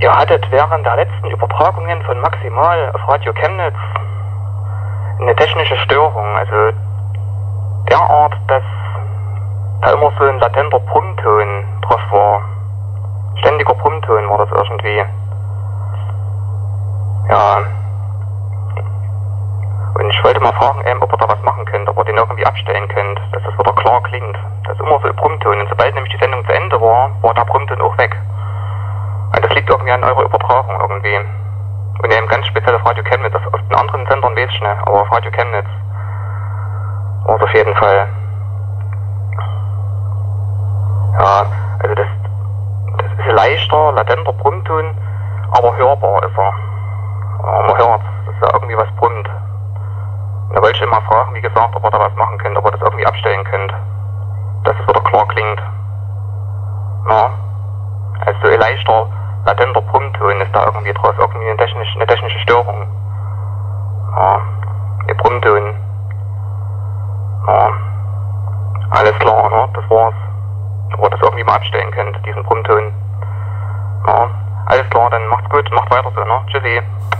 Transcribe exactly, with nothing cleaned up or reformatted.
Ihr hattet während der letzten Übertragungen von Maximal auf Radio Chemnitz eine technische Störung, also derart, dass da immer so ein latenter Brummton drauf war. Ständiger Brummton war das irgendwie. Ja. Und ich wollte mal fragen, ähm, ob ihr da was machen könnt, ob ihr den irgendwie abstellen könnt, dass das wieder klar klingt. Das ist immer so ein Brummton. Und sobald nämlich die Sendung zu Ende war, war der Brummton auch weg. Und das liegt irgendwie an eurer Übertragung irgendwie. Und eben ganz speziell auf Radio Chemnitz. Auf den anderen Sendern weiß ich nicht, aber auf Radio Chemnitz war es auf jeden Fall. Ja, also das, das ist ein leichter, latenter Brummton, aber hörbar ist er. Ja, man hört, dass da irgendwie was brummt. Da wollte ich immer fragen, wie gesagt, ob ihr da was machen könnt, ob ihr das irgendwie abstellen könnt. Dass es wieder klar klingt. Ja. Also ein leichter, latenter Brummton ist da irgendwie draus, irgendwie eine technische, eine technische Störung. Ja. Ein Brummton. Ja. Alles klar, ne? Das war's. Ob ihr das irgendwie mal abstellen könnt, diesen Brummton. Ja. Alles klar, dann macht's gut, macht weiter so, ne? Tschüssi.